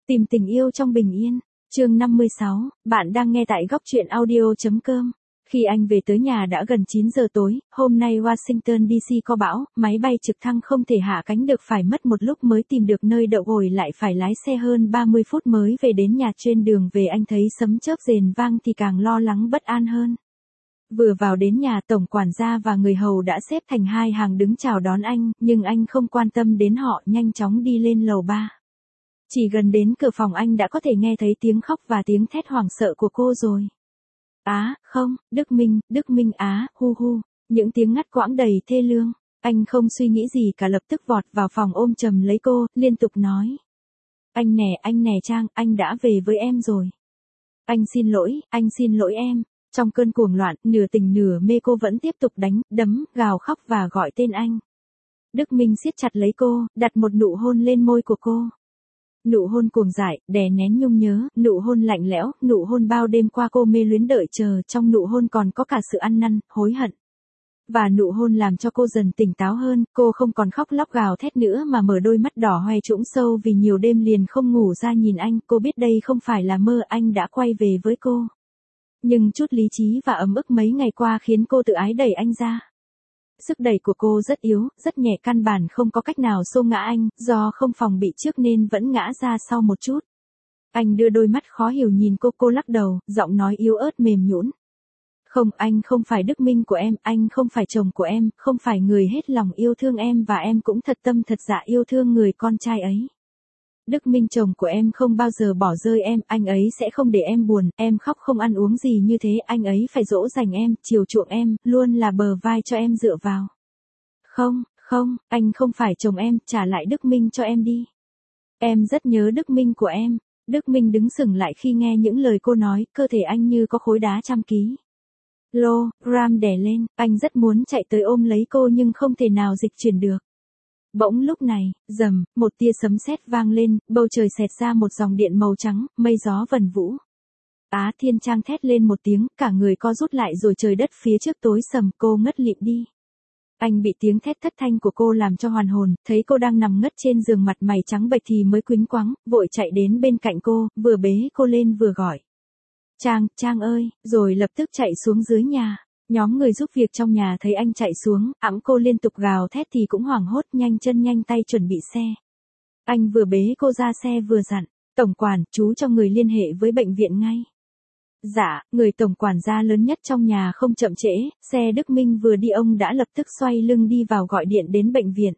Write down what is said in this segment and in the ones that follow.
Tìm tình yêu trong bình yên. Chương 56, bạn đang nghe tại góc truyện audio.com. Khi anh về tới nhà đã gần 9 giờ tối, hôm nay Washington DC có bão, máy bay trực thăng không thể hạ cánh được, phải mất một lúc mới tìm được nơi đậu, rồi lại phải lái xe hơn 30 phút mới về đến nhà. Trên đường về anh thấy sấm chớp rền vang thì càng lo lắng bất an hơn. Vừa vào đến nhà, tổng quản gia và người hầu đã xếp thành hai hàng đứng chào đón anh, nhưng anh không quan tâm đến họ, nhanh chóng đi lên lầu 3. Chỉ gần đến cửa phòng anh đã có thể nghe thấy tiếng khóc và tiếng thét hoảng sợ của cô rồi. Á, không, Đức Minh á, hu hu, những tiếng ngắt quãng đầy thê lương. Anh không suy nghĩ gì cả, lập tức vọt vào phòng ôm chầm lấy cô, liên tục nói. Anh nè Trang, anh đã về với em rồi. Anh xin lỗi em. Trong cơn cuồng loạn, nửa tình nửa mê, cô vẫn tiếp tục đánh, đấm, gào khóc và gọi tên anh. Đức Minh siết chặt lấy cô, đặt một nụ hôn lên môi của cô. Nụ hôn cuồng dại, đè nén nhung nhớ, nụ hôn lạnh lẽo, nụ hôn bao đêm qua cô mê luyến đợi chờ, trong nụ hôn còn có cả sự ăn năn, hối hận. Và nụ hôn làm cho cô dần tỉnh táo hơn, cô không còn khóc lóc gào thét nữa mà mở đôi mắt đỏ hoe trũng sâu vì nhiều đêm liền không ngủ ra nhìn anh. Cô biết đây không phải là mơ, anh đã quay về với cô. Nhưng chút lý trí và ấm ức mấy ngày qua khiến cô tự ái đẩy anh ra. Sức đẩy của cô rất yếu, rất nhẹ, căn bản không có cách nào xô ngã anh, do không phòng bị trước nên vẫn ngã ra sau một chút. Anh đưa đôi mắt khó hiểu nhìn cô lắc đầu, giọng nói yếu ớt mềm nhũn. Không, anh không phải Đức Minh của em, anh không phải chồng của em, không phải người hết lòng yêu thương em, và em cũng thật tâm thật dạ yêu thương người con trai ấy. Đức Minh chồng của em không bao giờ bỏ rơi em, anh ấy sẽ không để em buồn, em khóc không ăn uống gì như thế, anh ấy phải dỗ dành em, chiều chuộng em, luôn là bờ vai cho em dựa vào. Không, anh không phải chồng em, trả lại Đức Minh cho em đi. Em rất nhớ Đức Minh của em. Đức Minh đứng sững lại khi nghe những lời cô nói, cơ thể anh như có khối đá trăm ký. Gram đè lên, anh rất muốn chạy tới ôm lấy cô nhưng không thể nào dịch chuyển được. Bỗng lúc này, rầm, một tia sấm sét vang lên, bầu trời xẹt ra một dòng điện màu trắng, mây gió vần vũ. Á Thiên Trang thét lên một tiếng, cả người co rút lại rồi trời đất phía trước tối sầm, cô ngất lịm đi. Anh bị tiếng thét thất thanh của cô làm cho hoàn hồn, thấy cô đang nằm ngất trên giường mặt mày trắng bệch thì mới quýnh quáng, vội chạy đến bên cạnh cô, vừa bế cô lên vừa gọi. Trang ơi, rồi lập tức chạy xuống dưới nhà. Nhóm người giúp việc trong nhà thấy anh chạy xuống, ẵm cô liên tục gào thét thì cũng hoảng hốt, nhanh chân nhanh tay chuẩn bị xe. Anh vừa bế cô ra xe vừa dặn, tổng quản, chú cho người liên hệ với bệnh viện ngay. Dạ, người tổng quản gia lớn nhất trong nhà không chậm trễ, xe Đức Minh vừa đi ông đã lập tức xoay lưng đi vào gọi điện đến bệnh viện.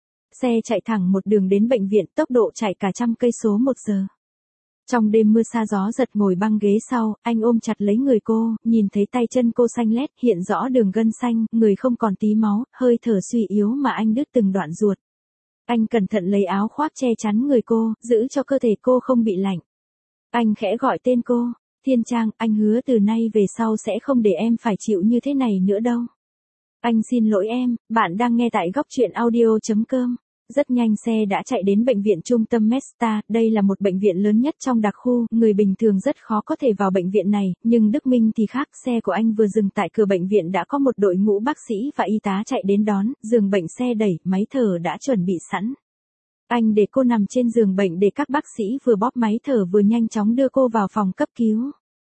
Xe chạy thẳng một đường đến bệnh viện, tốc độ chạy cả 100 cây số một giờ. Trong đêm mưa sa gió giật, ngồi băng ghế sau, anh ôm chặt lấy người cô, nhìn thấy tay chân cô xanh lét, hiện rõ đường gân xanh, người không còn tí máu, hơi thở suy yếu mà anh đứt từng đoạn ruột. Anh cẩn thận lấy áo khoác che chắn người cô, giữ cho cơ thể cô không bị lạnh. Anh khẽ gọi tên cô, Thiên Trang, anh hứa từ nay về sau sẽ không để em phải chịu như thế này nữa đâu. Anh xin lỗi em. Bạn đang nghe tại góc truyện audio.com. Rất nhanh xe đã chạy đến bệnh viện trung tâm Mesta, đây là một bệnh viện lớn nhất trong đặc khu, người bình thường rất khó có thể vào bệnh viện này, nhưng Đức Minh thì khác, xe của anh vừa dừng tại cửa bệnh viện đã có một đội ngũ bác sĩ và y tá chạy đến đón, giường bệnh xe đẩy, máy thở đã chuẩn bị sẵn. Anh để cô nằm trên giường bệnh để các bác sĩ vừa bóp máy thở vừa nhanh chóng đưa cô vào phòng cấp cứu.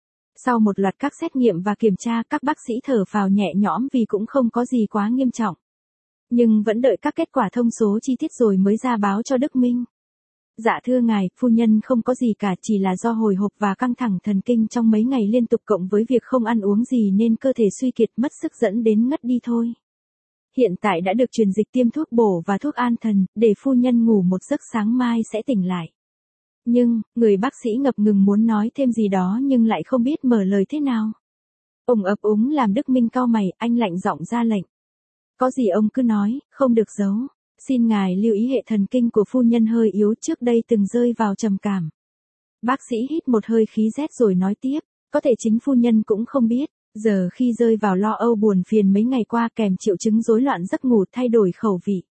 Sau một loạt các xét nghiệm và kiểm tra, các bác sĩ thở phào nhẹ nhõm vì cũng không có gì quá nghiêm trọng. Nhưng vẫn đợi các kết quả thông số chi tiết rồi mới ra báo cho Đức Minh. Dạ thưa ngài, phu nhân không có gì cả, chỉ là do hồi hộp và căng thẳng thần kinh trong mấy ngày liên tục cộng với việc không ăn uống gì nên cơ thể suy kiệt mất sức dẫn đến ngất đi thôi. Hiện tại đã được truyền dịch tiêm thuốc bổ và thuốc an thần, để phu nhân ngủ một giấc sáng mai sẽ tỉnh lại. Nhưng, người bác sĩ ngập ngừng muốn nói thêm gì đó nhưng lại không biết mở lời thế nào. Ông ấp úng làm Đức Minh cau mày, anh lạnh giọng ra lệnh. Có gì ông cứ nói, không được giấu. Xin ngài lưu ý hệ thần kinh của phu nhân hơi yếu, trước đây từng rơi vào trầm cảm. Bác sĩ hít một hơi khí rét rồi nói tiếp, có thể chính phu nhân cũng không biết, giờ khi rơi vào lo âu buồn phiền mấy ngày qua kèm triệu chứng rối loạn giấc ngủ, thay đổi khẩu vị.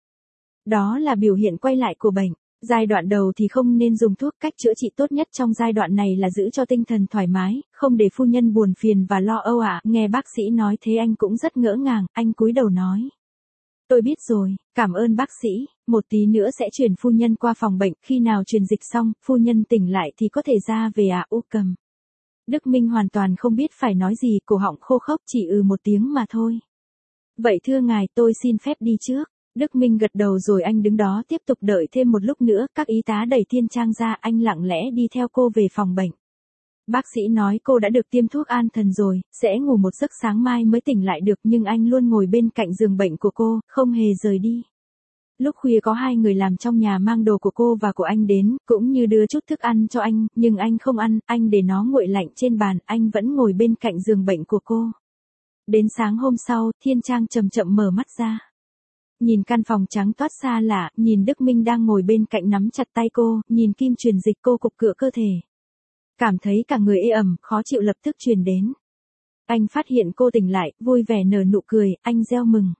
Đó là biểu hiện quay lại của bệnh. Giai đoạn đầu thì không nên dùng thuốc, cách chữa trị tốt nhất trong giai đoạn này là giữ cho tinh thần thoải mái, không để phu nhân buồn phiền và lo âu ạ. Nghe bác sĩ nói thế anh cũng rất ngỡ ngàng, anh cúi đầu nói. Tôi biết rồi, cảm ơn bác sĩ, một tí nữa sẽ chuyển phu nhân qua phòng bệnh, khi nào truyền dịch xong, phu nhân tỉnh lại thì có thể ra về à. U Cầm. Đức Minh hoàn toàn không biết phải nói gì, cổ họng khô khốc, chỉ một tiếng mà thôi. Vậy thưa ngài, tôi xin phép đi trước. Đức Minh gật đầu rồi anh đứng đó tiếp tục đợi thêm một lúc nữa, các y tá đẩy Thiên Trang ra, anh lặng lẽ đi theo cô về phòng bệnh. Bác sĩ nói cô đã được tiêm thuốc an thần rồi, sẽ ngủ một giấc sáng mai mới tỉnh lại được, nhưng anh luôn ngồi bên cạnh giường bệnh của cô, không hề rời đi. Lúc khuya có 2 người làm trong nhà mang đồ của cô và của anh đến, cũng như đưa chút thức ăn cho anh, nhưng anh không ăn, anh để nó nguội lạnh trên bàn, anh vẫn ngồi bên cạnh giường bệnh của cô. Đến sáng hôm sau, Thiên Trang chậm chậm mở mắt ra. Nhìn căn phòng trắng toát xa lạ, nhìn Đức Minh đang ngồi bên cạnh nắm chặt tay cô, nhìn kim truyền dịch cô cục cựa cơ thể. Cảm thấy cả người ê ẩm, khó chịu lập tức truyền đến. Anh phát hiện cô tỉnh lại, vui vẻ nở nụ cười, anh reo mừng.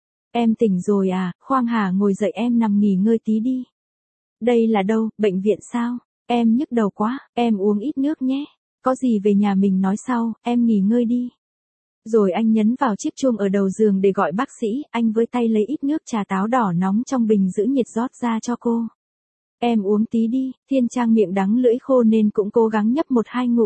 Em tỉnh rồi à, Khoang Hà ngồi dậy, em nằm nghỉ ngơi tí đi. Đây là đâu, bệnh viện sao? Em nhức đầu quá, em uống ít nước nhé. Có gì về nhà mình nói sau, em nghỉ ngơi đi. Rồi anh nhấn vào chiếc chuông ở đầu giường để gọi bác sĩ, anh với tay lấy ít nước trà táo đỏ nóng trong bình giữ nhiệt rót ra cho cô. Em uống tí đi. Thiên Trang miệng đắng lưỡi khô nên cũng cố gắng nhấp 1-2 ngụm.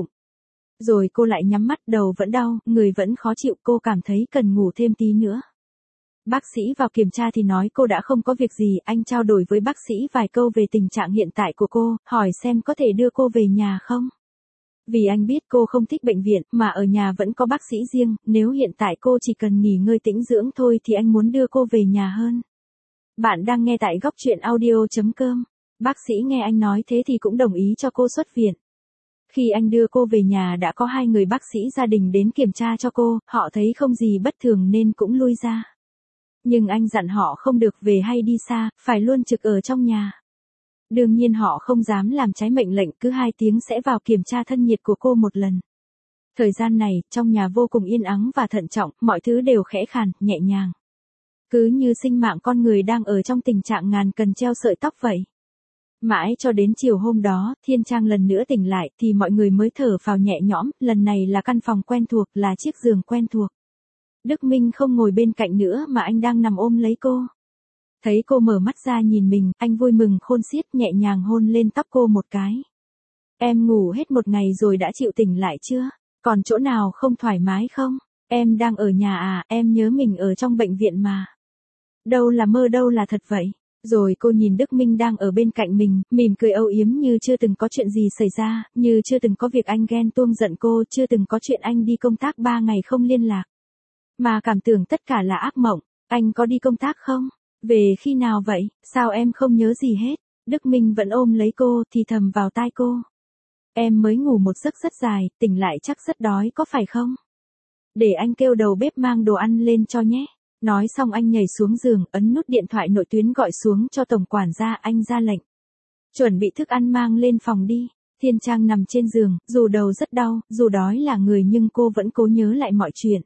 Rồi cô lại nhắm mắt, đầu vẫn đau, người vẫn khó chịu, cô cảm thấy cần ngủ thêm tí nữa. Bác sĩ vào kiểm tra thì nói cô đã không có việc gì, anh trao đổi với bác sĩ vài câu về tình trạng hiện tại của cô, hỏi xem có thể đưa cô về nhà không. Vì anh biết cô không thích bệnh viện, mà ở nhà vẫn có bác sĩ riêng, nếu hiện tại cô chỉ cần nghỉ ngơi tĩnh dưỡng thôi thì anh muốn đưa cô về nhà hơn. Bạn đang nghe tại góc truyện audio.com. Bác sĩ nghe anh nói thế thì cũng đồng ý cho cô xuất viện. Khi anh đưa cô về nhà đã có 2 người bác sĩ gia đình đến kiểm tra cho cô, họ thấy không gì bất thường nên cũng lui ra. Nhưng anh dặn họ không được về hay đi xa, phải luôn trực ở trong nhà. Đương nhiên họ không dám làm trái mệnh lệnh, cứ 2 tiếng sẽ vào kiểm tra thân nhiệt của cô một lần. Thời gian này, trong nhà vô cùng yên ắng và thận trọng, mọi thứ đều khẽ khàng, nhẹ nhàng. Cứ như sinh mạng con người đang ở trong tình trạng ngàn cân treo sợi tóc vậy. Mãi cho đến chiều hôm đó, Thiên Trang lần nữa tỉnh lại thì mọi người mới thở phào nhẹ nhõm, lần này là căn phòng quen thuộc, là chiếc giường quen thuộc. Đức Minh không ngồi bên cạnh nữa mà anh đang nằm ôm lấy cô. Thấy cô mở mắt ra nhìn mình, anh vui mừng khôn xiết, nhẹ nhàng hôn lên tóc cô một cái. Em ngủ hết một ngày rồi đã chịu tỉnh lại chưa? Còn chỗ nào không thoải mái không? Em đang ở nhà à, em nhớ mình ở trong bệnh viện mà. Đâu là mơ đâu là thật vậy? Rồi cô nhìn Đức Minh đang ở bên cạnh mình, mỉm cười âu yếm như chưa từng có chuyện gì xảy ra, như chưa từng có việc anh ghen tuông giận cô, chưa từng có chuyện anh đi công tác 3 ngày không liên lạc. Mà cảm tưởng tất cả là ác mộng. Anh có đi công tác không? Về khi nào vậy? Sao em không nhớ gì hết? Đức Minh vẫn ôm lấy cô, thì thầm vào tai cô. Em mới ngủ một giấc rất dài, tỉnh lại chắc rất đói có phải không? Để anh kêu đầu bếp mang đồ ăn lên cho nhé. Nói xong anh nhảy xuống giường, ấn nút điện thoại nội tuyến gọi xuống cho tổng quản gia, anh ra lệnh. Chuẩn bị thức ăn mang lên phòng đi. Thiên Trang nằm trên giường, dù đầu rất đau, dù đói là người nhưng cô vẫn cố nhớ lại mọi chuyện.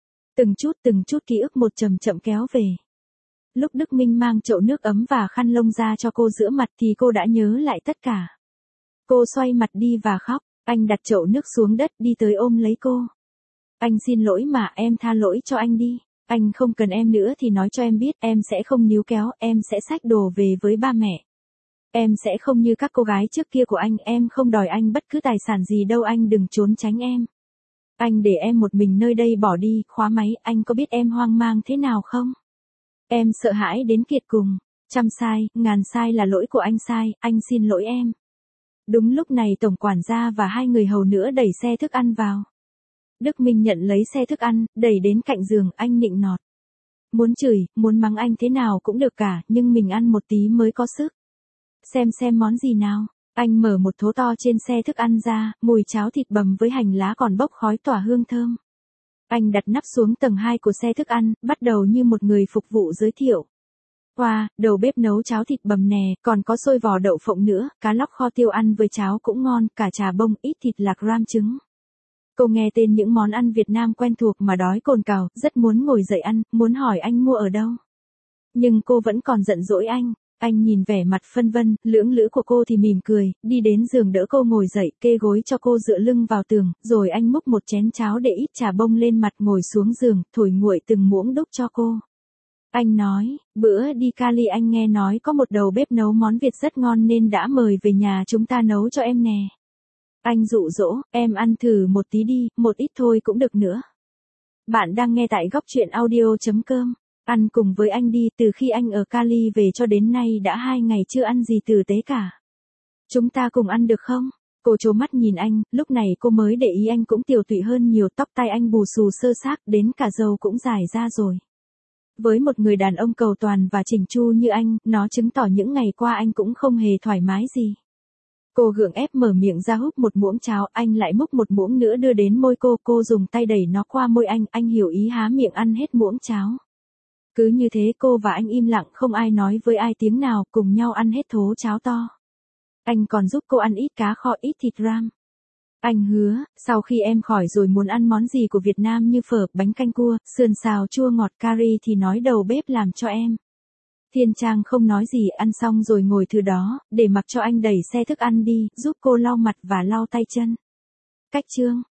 Từng chút ký ức một chậm chậm kéo về. Lúc Đức Minh mang chậu nước ấm và khăn lông ra cho cô rửa mặt thì cô đã nhớ lại tất cả. Cô xoay mặt đi và khóc, anh đặt chậu nước xuống đất đi tới ôm lấy cô. Anh xin lỗi mà, em tha lỗi cho anh đi. Anh không cần em nữa thì nói cho em biết, em sẽ không níu kéo, em sẽ xách đồ về với ba mẹ. Em sẽ không như các cô gái trước kia của anh, em không đòi anh bất cứ tài sản gì đâu, anh đừng trốn tránh em. Anh để em một mình nơi đây bỏ đi, khóa máy, anh có biết em hoang mang thế nào không? Em sợ hãi đến kiệt cùng, 100 sai, 1000 sai là lỗi của sai, anh xin lỗi em. Đúng lúc này tổng quản gia và 2 người hầu nữa đẩy xe thức ăn vào. Đức Minh nhận lấy xe thức ăn, đẩy đến cạnh giường, anh nịnh nọt. Muốn chửi, muốn mắng anh thế nào cũng được cả, nhưng mình ăn một tí mới có sức. Xem món gì nào. Anh mở một thố to trên xe thức ăn ra, mùi cháo thịt bằm với hành lá còn bốc khói tỏa hương thơm. Anh đặt nắp xuống tầng 2 của xe thức ăn, bắt đầu như một người phục vụ giới thiệu. Wow, đầu bếp nấu cháo thịt bằm nè, còn có xôi vò đậu phộng nữa, cá lóc kho tiêu ăn với cháo cũng ngon, cả trà bông, ít thịt lạc ram trứng. Cô nghe tên những món ăn Việt Nam quen thuộc mà đói cồn cào, rất muốn ngồi dậy ăn, muốn hỏi anh mua ở đâu. Nhưng cô vẫn còn giận dỗi anh. Anh nhìn vẻ mặt phân vân, lưỡng lữ của cô thì mỉm cười, đi đến giường đỡ cô ngồi dậy, kê gối cho cô dựa lưng vào tường, rồi anh múc một chén cháo để ít trà bông lên mặt ngồi xuống giường, thổi nguội từng muỗng đúc cho cô. Anh nói, bữa đi Cali anh nghe nói có một đầu bếp nấu món Việt rất ngon nên đã mời về nhà chúng ta nấu cho em nè. Anh dụ dỗ, em ăn thử một tí đi, một ít thôi cũng được nữa. Bạn đang nghe tại góc truyện audio.com. Ăn cùng với anh đi, từ khi anh ở Cali về cho đến nay đã 2 ngày chưa ăn gì tử tế cả. Chúng ta cùng ăn được không? Cô trố mắt nhìn anh, lúc này cô mới để ý anh cũng tiều tụy hơn nhiều, tóc tai anh bù xù sơ xác, đến cả râu cũng dài ra rồi. Với một người đàn ông cầu toàn và chỉnh chu như anh, nó chứng tỏ những ngày qua anh cũng không hề thoải mái gì. Cô gượng ép mở miệng ra húp một muỗng cháo, anh lại múc một muỗng nữa đưa đến môi cô dùng tay đẩy nó qua môi anh hiểu ý há miệng ăn hết muỗng cháo. Cứ như thế cô và anh im lặng không ai nói với ai tiếng nào, cùng nhau ăn hết thố cháo to. Anh còn giúp cô ăn ít cá kho, ít thịt ram. Anh hứa, sau khi em khỏi rồi muốn ăn món gì của Việt Nam như phở, bánh canh cua, sườn xào chua ngọt curry thì nói đầu bếp làm cho em. Thiên Trang không nói gì, ăn xong rồi ngồi thứ đó, để mặc cho anh đẩy xe thức ăn đi, giúp cô lau mặt và lau tay chân. Cách chương